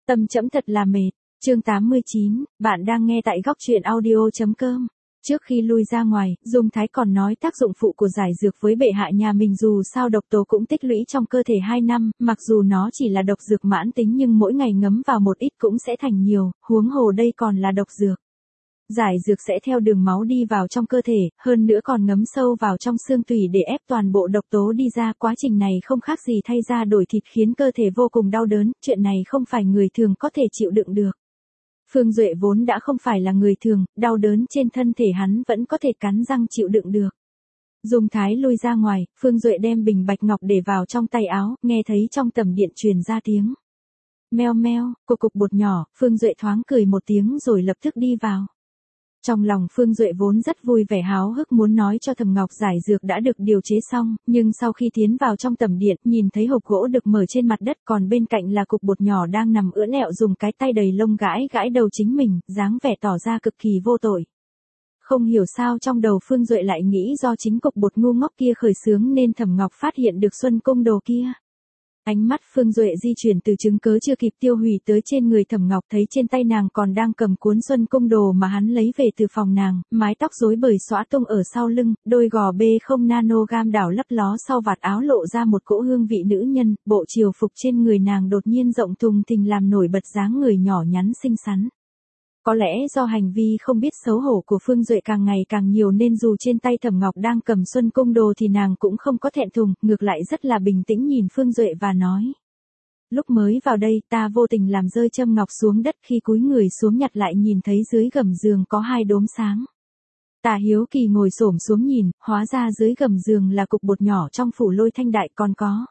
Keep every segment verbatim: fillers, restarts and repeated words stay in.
Tâm trẫm thật là mệt. Chương tám mươi chín, bạn đang nghe tại góc truyện audio chấm com. Trước khi lui ra ngoài, Dung Thái còn nói tác dụng phụ của giải dược với bệ hạ nhà mình dù sao độc tố cũng tích lũy trong cơ thể hai năm, mặc dù nó chỉ là độc dược mãn tính nhưng mỗi ngày ngấm vào một ít cũng sẽ thành nhiều, huống hồ đây còn là độc dược. Giải dược sẽ theo đường máu đi vào trong cơ thể, hơn nữa còn ngấm sâu vào trong xương tủy để ép toàn bộ độc tố đi ra. Quá trình này không khác gì thay da đổi thịt khiến cơ thể vô cùng đau đớn, chuyện này không phải người thường có thể chịu đựng được. Phương Duệ vốn đã không phải là người thường, đau đớn trên thân thể hắn vẫn có thể cắn răng chịu đựng được. Dung Thái lui ra ngoài, Phương Duệ đem bình bạch ngọc để vào trong tay áo, nghe thấy trong tầm điện truyền ra tiếng meo meo, cục cục bột nhỏ, Phương Duệ thoáng cười một tiếng rồi lập tức đi vào. Trong lòng Phương Duệ vốn rất vui vẻ háo hức muốn nói cho Thẩm Ngọc giải dược đã được điều chế xong, nhưng sau khi tiến vào trong tầm điện, nhìn thấy hộp gỗ được mở trên mặt đất còn bên cạnh là cục bột nhỏ đang nằm ưỡn ẹo dùng cái tay đầy lông gãi gãi đầu chính mình, dáng vẻ tỏ ra cực kỳ vô tội. Không hiểu sao trong đầu Phương Duệ lại nghĩ do chính cục bột ngu ngốc kia khởi xướng nên Thẩm Ngọc phát hiện được Xuân Cung Đồ kia. Ánh mắt Phương Duệ di chuyển từ chứng cớ chưa kịp tiêu hủy tới trên người Thẩm Ngọc, thấy trên tay nàng còn đang cầm cuốn Xuân Cung Đồ mà hắn lấy về từ phòng nàng, mái tóc rối bời xõa tung ở sau lưng, đôi gò bê không nanogram đảo lấp ló sau vạt áo lộ ra một cỗ hương vị nữ nhân, bộ triều phục trên người nàng đột nhiên rộng thùng thình làm nổi bật dáng người nhỏ nhắn xinh xắn. Có lẽ do hành vi không biết xấu hổ của Phương Duệ càng ngày càng nhiều nên dù trên tay Thẩm Ngọc đang cầm Xuân Cung Đồ thì nàng cũng không có thẹn thùng, ngược lại rất là bình tĩnh nhìn Phương Duệ và nói. Lúc mới vào đây ta vô tình làm rơi châm ngọc xuống đất, khi cúi người xuống nhặt lại nhìn thấy dưới gầm giường có hai đốm sáng. Ta hiếu kỳ ngồi xổm xuống nhìn, hóa ra dưới gầm giường là cục bột nhỏ trong phủ Lôi Thanh Đại còn có.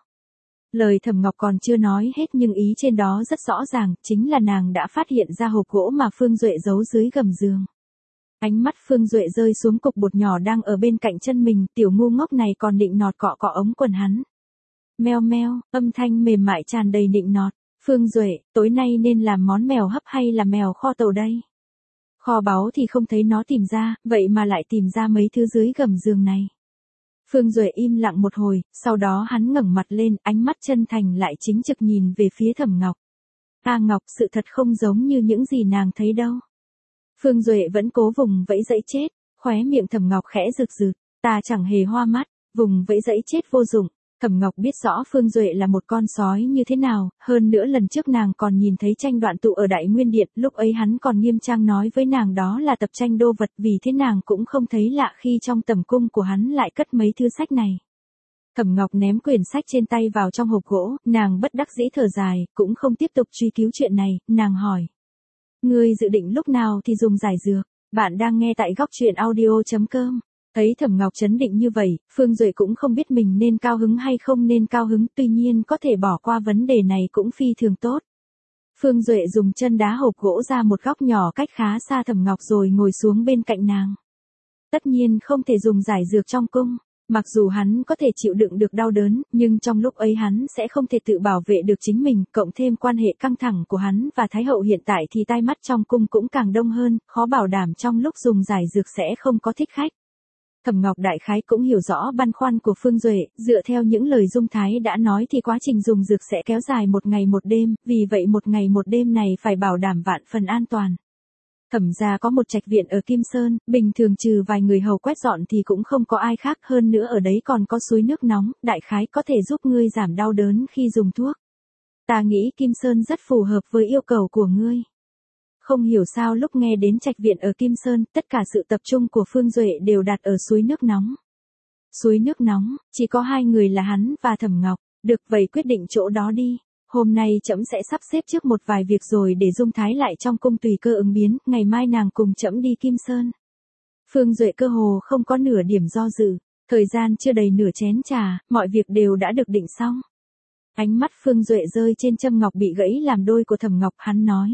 Lời Thẩm Ngọc còn chưa nói hết nhưng ý trên đó rất rõ ràng, chính là nàng đã phát hiện ra hộp gỗ mà Phương Duệ giấu dưới gầm giường. Ánh mắt Phương Duệ rơi xuống cục bột nhỏ đang ở bên cạnh chân mình, tiểu ngu ngốc này còn định nọt cọ cọ ống quần hắn. Meo meo, âm thanh mềm mại tràn đầy nịnh nọt. Phương Duệ, tối nay nên làm món mèo hấp hay là mèo kho tàu đây? Kho báu thì không thấy nó tìm ra, vậy mà lại tìm ra mấy thứ dưới gầm giường này. Phương Duệ im lặng một hồi, sau đó hắn ngẩng mặt lên, ánh mắt chân thành lại chính trực nhìn về phía Thẩm Ngọc. A Ngọc, sự thật không giống như những gì nàng thấy đâu. Phương Duệ vẫn cố vùng vẫy dẫy chết, khóe miệng Thẩm Ngọc khẽ rực rực, ta chẳng hề hoa mắt, vùng vẫy dẫy chết vô dụng. Thẩm Ngọc biết rõ Phương Duệ là một con sói như thế nào, hơn nữa lần trước nàng còn nhìn thấy tranh đoạn tụ ở Đại Nguyên Điện, lúc ấy hắn còn nghiêm trang nói với nàng đó là tập tranh đô vật, vì thế nàng cũng không thấy lạ khi trong tầm cung của hắn lại cất mấy thư sách này. Thẩm Ngọc ném quyển sách trên tay vào trong hộp gỗ, nàng bất đắc dĩ thở dài, cũng không tiếp tục truy cứu chuyện này, nàng hỏi. Ngươi dự định lúc nào thì dùng giải dược? Bạn đang nghe tại góc truyện audio chấm com. Thấy Thẩm Ngọc chấn định như vậy, Phương Duệ cũng không biết mình nên cao hứng hay không nên cao hứng, tuy nhiên có thể bỏ qua vấn đề này cũng phi thường tốt. Phương Duệ dùng chân đá hộp gỗ ra một góc nhỏ cách khá xa Thẩm Ngọc rồi ngồi xuống bên cạnh nàng. Tất nhiên không thể dùng giải dược trong cung, mặc dù hắn có thể chịu đựng được đau đớn, nhưng trong lúc ấy hắn sẽ không thể tự bảo vệ được chính mình, cộng thêm quan hệ căng thẳng của hắn và Thái hậu hiện tại thì tai mắt trong cung cũng càng đông hơn, khó bảo đảm trong lúc dùng giải dược sẽ không có thích khách. Thẩm Ngọc đại khái cũng hiểu rõ băn khoăn của Phương Duệ, dựa theo những lời Dung Thái đã nói thì quá trình dùng dược sẽ kéo dài một ngày một đêm, vì vậy một ngày một đêm này phải bảo đảm vạn phần an toàn. Thẩm gia có một trạch viện ở Kim Sơn, bình thường trừ vài người hầu quét dọn thì cũng không có ai khác, hơn nữa ở đấy còn có suối nước nóng, đại khái có thể giúp ngươi giảm đau đớn khi dùng thuốc. Ta nghĩ Kim Sơn rất phù hợp với yêu cầu của ngươi. Không hiểu sao lúc nghe đến trạch viện ở Kim Sơn, tất cả sự tập trung của Phương Duệ đều đặt ở suối nước nóng. Suối nước nóng, chỉ có hai người là hắn và Thẩm Ngọc, được vậy quyết định chỗ đó đi. Hôm nay trẫm sẽ sắp xếp trước một vài việc rồi để Dung Thái lại trong cung tùy cơ ứng biến, ngày mai nàng cùng trẫm đi Kim Sơn. Phương Duệ cơ hồ không có nửa điểm do dự, thời gian chưa đầy nửa chén trà, mọi việc đều đã được định xong. Ánh mắt Phương Duệ rơi trên châm ngọc bị gãy làm đôi của Thẩm Ngọc, hắn nói.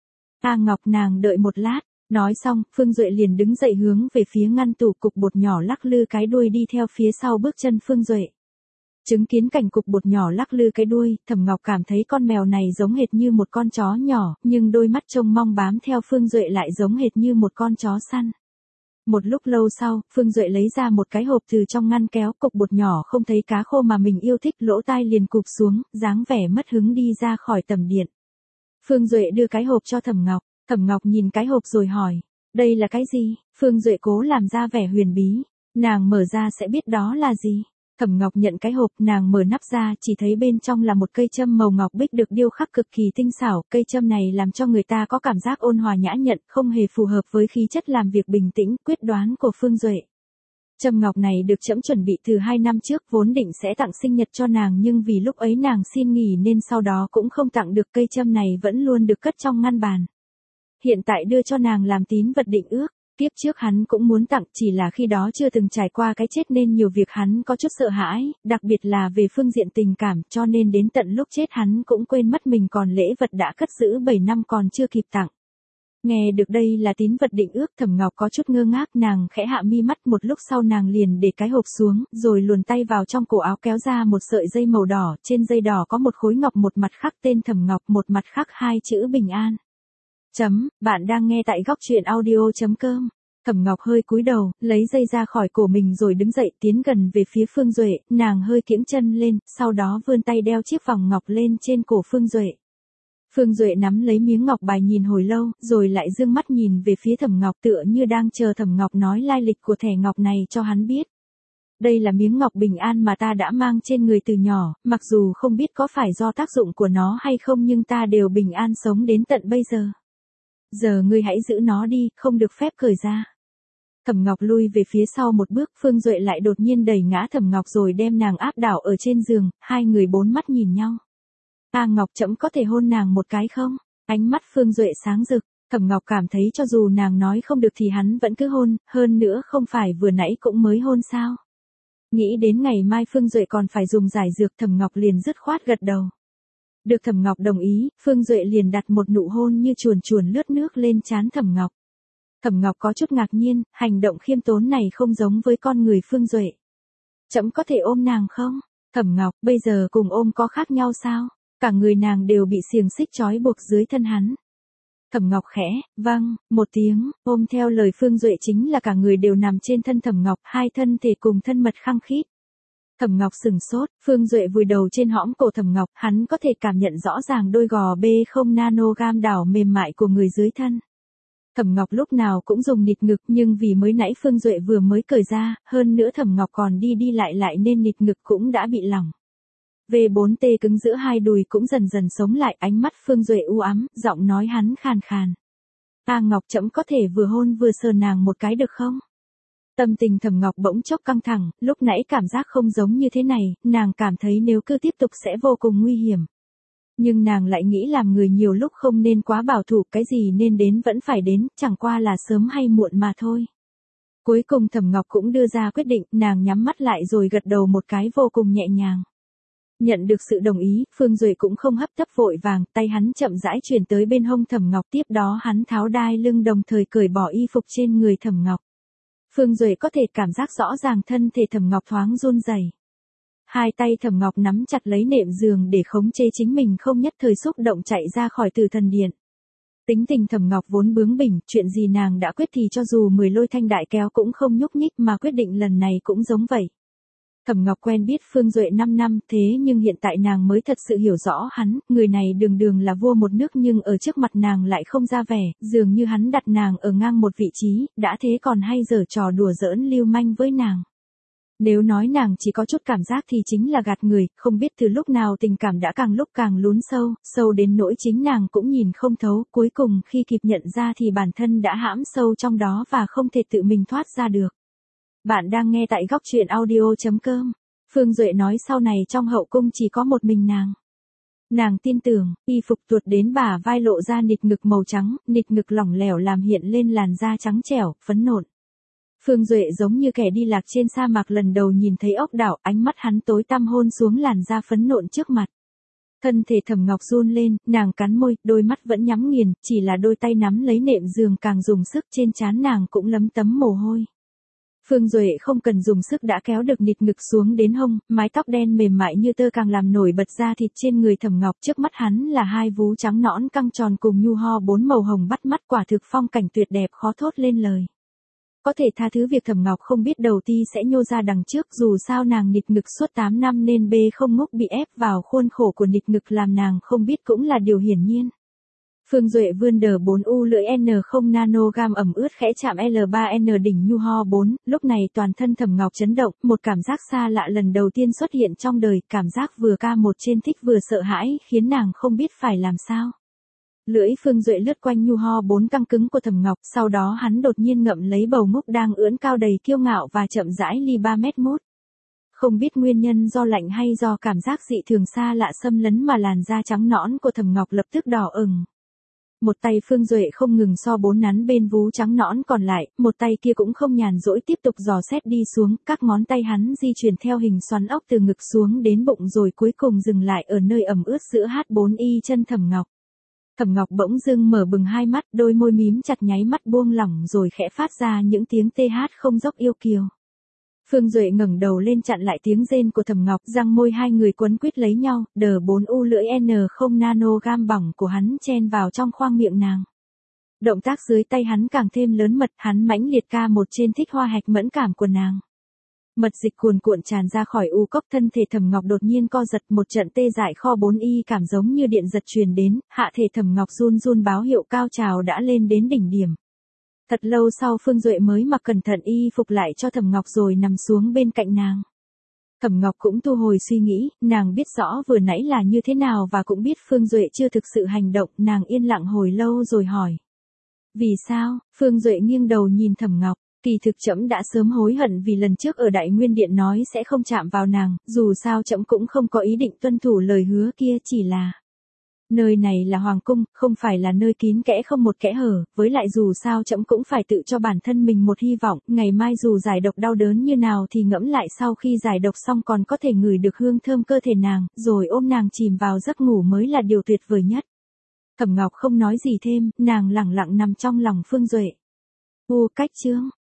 A Ngọc, nàng đợi một lát. Nói xong, Phương Duệ liền đứng dậy hướng về phía ngăn tủ, cục bột nhỏ lắc lư cái đuôi đi theo phía sau bước chân Phương Duệ. Chứng kiến cảnh cục bột nhỏ lắc lư cái đuôi, Thẩm Ngọc cảm thấy con mèo này giống hệt như một con chó nhỏ, nhưng đôi mắt trông mong bám theo Phương Duệ lại giống hệt như một con chó săn. Một lúc lâu sau, Phương Duệ lấy ra một cái hộp từ trong ngăn kéo, cục bột nhỏ không thấy cá khô mà mình yêu thích, lỗ tai liền cụp xuống, dáng vẻ mất hứng đi ra khỏi tầm điện. Phương Duệ đưa cái hộp cho Thẩm Ngọc, Thẩm Ngọc nhìn cái hộp rồi hỏi, đây là cái gì? Phương Duệ cố làm ra vẻ huyền bí, nàng mở ra sẽ biết đó là gì. Thẩm Ngọc nhận cái hộp, nàng mở nắp ra, chỉ thấy bên trong là một cây châm màu ngọc bích được điêu khắc cực kỳ tinh xảo, cây châm này làm cho người ta có cảm giác ôn hòa nhã nhặn, không hề phù hợp với khí chất làm việc bình tĩnh, quyết đoán của Phương Duệ. Châm ngọc này được trẫm chuẩn bị từ hai năm trước, vốn định sẽ tặng sinh nhật cho nàng nhưng vì lúc ấy nàng xin nghỉ nên sau đó cũng không tặng được, cây châm này vẫn luôn được cất trong ngăn bàn. Hiện tại đưa cho nàng làm tín vật định ước. Kiếp trước hắn cũng muốn tặng, chỉ là khi đó chưa từng trải qua cái chết nên nhiều việc hắn có chút sợ hãi, đặc biệt là về phương diện tình cảm, cho nên đến tận lúc chết hắn cũng quên mất mình còn lễ vật đã cất giữ bảy năm còn chưa kịp tặng. Nghe được đây là tín vật định ước, Thẩm Ngọc có chút ngơ ngác, nàng khẽ hạ mi mắt, một lúc sau nàng liền để cái hộp xuống, rồi luồn tay vào trong cổ áo kéo ra một sợi dây màu đỏ, trên dây đỏ có một khối ngọc, một mặt khắc tên Thẩm Ngọc, một mặt khắc hai chữ bình an. Chấm, bạn đang nghe tại góc truyện audio.com. Thẩm Ngọc hơi cúi đầu, lấy dây ra khỏi cổ mình rồi đứng dậy tiến gần về phía Phương Duệ, nàng hơi kiễng chân lên, sau đó vươn tay đeo chiếc vòng ngọc lên trên cổ Phương Duệ. Phương Duệ nắm lấy miếng ngọc bài nhìn hồi lâu, rồi lại dương mắt nhìn về phía Thẩm Ngọc tựa như đang chờ Thẩm Ngọc nói lai lịch của thẻ ngọc này cho hắn biết. Đây là miếng ngọc bình an mà ta đã mang trên người từ nhỏ, mặc dù không biết có phải do tác dụng của nó hay không nhưng ta đều bình an sống đến tận bây giờ. Giờ ngươi hãy giữ nó đi, không được phép cởi ra. Thẩm Ngọc lui về phía sau một bước, Phương Duệ lại đột nhiên đẩy ngã Thẩm Ngọc rồi đem nàng áp đảo ở trên giường, hai người bốn mắt nhìn nhau. Ta Ngọc chậm có thể hôn nàng một cái không? Ánh mắt Phương Duệ sáng rực, Thẩm Ngọc cảm thấy cho dù nàng nói không được thì hắn vẫn cứ hôn, hơn nữa không phải vừa nãy cũng mới hôn sao? Nghĩ đến ngày mai Phương Duệ còn phải dùng giải dược, Thẩm Ngọc liền dứt khoát gật đầu. Được Thẩm Ngọc đồng ý, Phương Duệ liền đặt một nụ hôn như chuồn chuồn lướt nước lên trán Thẩm Ngọc. Thẩm Ngọc có chút ngạc nhiên, hành động khiêm tốn này không giống với con người Phương Duệ. Chậm có thể ôm nàng không? Thẩm Ngọc, bây giờ cùng ôm có khác nhau sao? Cả người nàng đều bị xiềng xích trói buộc dưới thân hắn. Thẩm Ngọc khẽ, vâng, một tiếng, ôm theo lời Phương Duệ chính là cả người đều nằm trên thân Thẩm Ngọc, hai thân thể cùng thân mật khăng khít. Thẩm Ngọc sừng sốt, Phương Duệ vùi đầu trên hõm cổ Thẩm Ngọc, hắn có thể cảm nhận rõ ràng đôi gò bê không nanogam đảo mềm mại của người dưới thân. Thẩm Ngọc lúc nào cũng dùng nịt ngực nhưng vì mới nãy Phương Duệ vừa mới cởi ra, hơn nữa Thẩm Ngọc còn đi đi lại lại nên nịt ngực cũng đã bị lỏng. vê bốn tê cứng giữa hai đùi cũng dần dần sống lại, ánh mắt Phương Duệ u ám, giọng nói hắn khàn khàn. Ta Ngọc chậm có thể vừa hôn vừa sờ nàng một cái được không? Tâm tình Thẩm Ngọc bỗng chốc căng thẳng, lúc nãy cảm giác không giống như thế này, nàng cảm thấy nếu cứ tiếp tục sẽ vô cùng nguy hiểm. Nhưng nàng lại nghĩ làm người nhiều lúc không nên quá bảo thủ, cái gì nên đến vẫn phải đến, chẳng qua là sớm hay muộn mà thôi. Cuối cùng Thẩm Ngọc cũng đưa ra quyết định, nàng nhắm mắt lại rồi gật đầu một cái vô cùng nhẹ nhàng. Nhận được sự đồng ý, Phương Duệ cũng không hấp tấp vội vàng, tay hắn chậm rãi chuyển tới bên hông Thẩm Ngọc, tiếp đó hắn tháo đai lưng đồng thời cởi bỏ y phục trên người Thẩm Ngọc. Phương Duệ có thể cảm giác rõ ràng thân thể Thẩm Ngọc thoáng run rẩy. Hai tay Thẩm Ngọc nắm chặt lấy nệm giường để khống chế chính mình không nhất thời xúc động chạy ra khỏi Tử Thần Điện. Tính tình Thẩm Ngọc vốn bướng bỉnh, chuyện gì nàng đã quyết thì cho dù mười lôi thanh đại kéo cũng không nhúc nhích, mà quyết định lần này cũng giống vậy. Thẩm Ngọc quen biết Phương Duệ năm năm, thế nhưng hiện tại nàng mới thật sự hiểu rõ hắn, người này đường đường là vua một nước nhưng ở trước mặt nàng lại không ra vẻ, dường như hắn đặt nàng ở ngang một vị trí, đã thế còn hay giở trò đùa giỡn lưu manh với nàng. Nếu nói nàng chỉ có chút cảm giác thì chính là gạt người, không biết từ lúc nào tình cảm đã càng lúc càng lún sâu, sâu đến nỗi chính nàng cũng nhìn không thấu, cuối cùng khi kịp nhận ra thì bản thân đã hãm sâu trong đó và không thể tự mình thoát ra được. Bạn đang nghe tại góc truyện audio.com. Phương Duệ nói sau này trong hậu cung chỉ có một mình nàng. Nàng tin tưởng, y phục tuột đến bả vai lộ ra nịt ngực màu trắng, nịt ngực lỏng lẻo làm hiện lên làn da trắng trẻo, phấn nộn. Phương Duệ giống như kẻ đi lạc trên sa mạc lần đầu nhìn thấy ốc đảo, ánh mắt hắn tối tăm hôn xuống làn da phấn nộn trước mặt. Thân thể Thẩm Ngọc run lên, nàng cắn môi, đôi mắt vẫn nhắm nghiền, chỉ là đôi tay nắm lấy nệm giường càng dùng sức, trên trán nàng cũng lấm tấm mồ hôi. Phương Duệ không cần dùng sức đã kéo được nịt ngực xuống đến hông, mái tóc đen mềm mại như tơ càng làm nổi bật da thịt trên người Thẩm Ngọc, trước mắt hắn là hai vú trắng nõn căng tròn cùng nhu ho bốn màu hồng bắt mắt, quả thực phong cảnh tuyệt đẹp khó thốt lên lời. Có thể tha thứ việc Thẩm Ngọc không biết đầu ti sẽ nhô ra đằng trước, dù sao nàng nịt ngực suốt tám năm nên bê không ngốc bị ép vào khuôn khổ của nịt ngực làm nàng không biết cũng là điều hiển nhiên. Phương Duệ vươn đờ bốn u lưỡi N không nanogam ẩm ướt khẽ chạm L ba N đỉnh nhu ho bốn, lúc này toàn thân Thẩm Ngọc chấn động, một cảm giác xa lạ lần đầu tiên xuất hiện trong đời, cảm giác vừa ca một trên thích vừa sợ hãi, khiến nàng không biết phải làm sao. Lưỡi Phương Duệ lướt quanh nhu ho bốn căng cứng của Thẩm Ngọc, sau đó hắn đột nhiên ngậm lấy bầu ngúc đang ưỡn cao đầy kiêu ngạo và chậm rãi ly ba mét mốt. Không biết nguyên nhân do lạnh hay do cảm giác dị thường xa lạ xâm lấn mà làn da trắng nõn của Thẩm Ngọc lập tức đỏ ửng. Một tay Phương Duệ không ngừng so bốn nắn bên vú trắng nõn còn lại, một tay kia cũng không nhàn rỗi tiếp tục dò xét đi xuống, các ngón tay hắn di chuyển theo hình xoắn ốc từ ngực xuống đến bụng rồi cuối cùng dừng lại ở nơi ẩm ướt giữa H bốn y chân Thẩm Ngọc. Thẩm Ngọc bỗng dưng mở bừng hai mắt, đôi môi mím chặt nháy mắt buông lỏng rồi khẽ phát ra những tiếng tê hát không dốc yêu kiều. Phương Duệ ngẩng đầu lên chặn lại tiếng rên của Thẩm Ngọc, răng môi hai người quấn quýt lấy nhau, đờ bốn u lưỡi N không nanogam bỏng của hắn chen vào trong khoang miệng nàng. Động tác dưới tay hắn càng thêm lớn mật, hắn mãnh liệt ca một trên thích hoa hạch mẫn cảm của nàng. Mật dịch cuồn cuộn tràn ra khỏi u cốc, thân thể Thẩm Ngọc đột nhiên co giật, một trận tê dại kho bốn y cảm giống như điện giật truyền đến, hạ thể Thẩm Ngọc run run báo hiệu cao trào đã lên đến đỉnh điểm. Thật lâu sau Phương Duệ mới mặc cẩn thận y phục lại cho Thẩm Ngọc rồi nằm xuống bên cạnh nàng. Thẩm Ngọc cũng thu hồi suy nghĩ, nàng biết rõ vừa nãy là như thế nào và cũng biết Phương Duệ chưa thực sự hành động, nàng yên lặng hồi lâu rồi hỏi. Vì sao? Phương Duệ nghiêng đầu nhìn Thẩm Ngọc, kỳ thực trẫm đã sớm hối hận vì lần trước ở Đại Nguyên Điện nói sẽ không chạm vào nàng, dù sao trẫm cũng không có ý định tuân thủ lời hứa kia, chỉ là... Nơi này là hoàng cung, không phải là nơi kín kẽ không một kẽ hở, với lại dù sao trẫm cũng phải tự cho bản thân mình một hy vọng, ngày mai dù giải độc đau đớn như nào thì ngẫm lại sau khi giải độc xong còn có thể ngửi được hương thơm cơ thể nàng, rồi ôm nàng chìm vào giấc ngủ mới là điều tuyệt vời nhất. Thẩm Ngọc không nói gì thêm, nàng lẳng lặng nằm trong lòng Phương Duệ. U cách chương